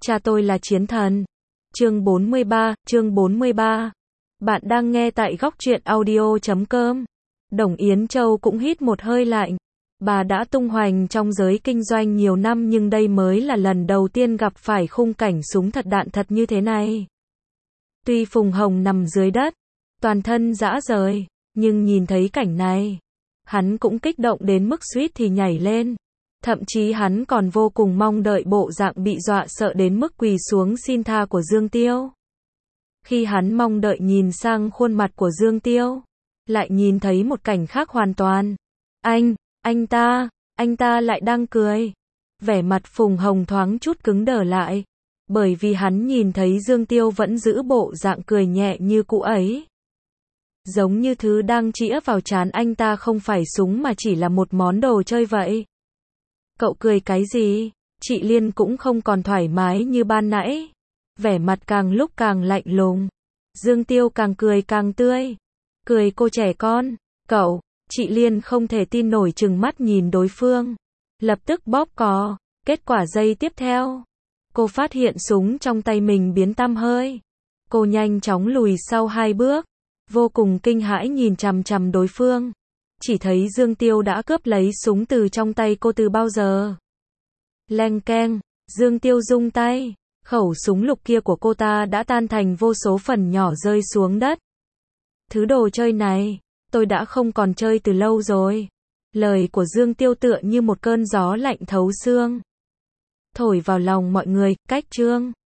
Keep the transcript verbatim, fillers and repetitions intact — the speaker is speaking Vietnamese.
Cha tôi là chiến thần. Chương bốn mươi ba, chương bốn mươi ba. Bạn đang nghe tại góc truyện audio chấm com. Đồng Yến Châu cũng hít một hơi lạnh. Bà đã tung hoành trong giới kinh doanh nhiều năm nhưng đây mới là lần đầu tiên gặp phải khung cảnh súng thật đạn thật như thế này. Tuy Phùng Hồng nằm dưới đất, toàn thân rã rời, nhưng nhìn thấy cảnh này, hắn cũng kích động đến mức suýt thì nhảy lên. Thậm chí hắn còn vô cùng mong đợi bộ dạng bị dọa sợ đến mức quỳ xuống xin tha của Dương Tiêu. Khi hắn mong đợi nhìn sang khuôn mặt của Dương Tiêu, lại nhìn thấy một cảnh khác hoàn toàn. Anh, anh ta, anh ta lại đang cười. Vẻ mặt Phùng Hồng thoáng chút cứng đờ lại, bởi vì hắn nhìn thấy Dương Tiêu vẫn giữ bộ dạng cười nhẹ như cũ ấy. Giống như thứ đang chĩa vào trán anh ta không phải súng mà chỉ là một món đồ chơi vậy. Cậu cười cái gì? Chị Liên cũng không còn thoải mái như ban nãy. Vẻ mặt càng lúc càng lạnh lùng. Dương Tiêu càng cười càng tươi. Cười cô trẻ con. Cậu, chị Liên không thể tin nổi trừng mắt nhìn đối phương. Lập tức bóp cò. Kết quả giây tiếp theo, cô phát hiện súng trong tay mình biến tăm hơi. Cô nhanh chóng lùi sau hai bước. Vô cùng kinh hãi nhìn chằm chằm đối phương. Chỉ thấy Dương Tiêu đã cướp lấy súng từ trong tay cô từ bao giờ. Leng keng, Dương Tiêu rung tay, khẩu súng lục kia của cô ta đã tan thành vô số phần nhỏ rơi xuống đất. Thứ đồ chơi này, tôi đã không còn chơi từ lâu rồi. Lời của Dương Tiêu tựa như một cơn gió lạnh thấu xương, thổi vào lòng mọi người. Cách chương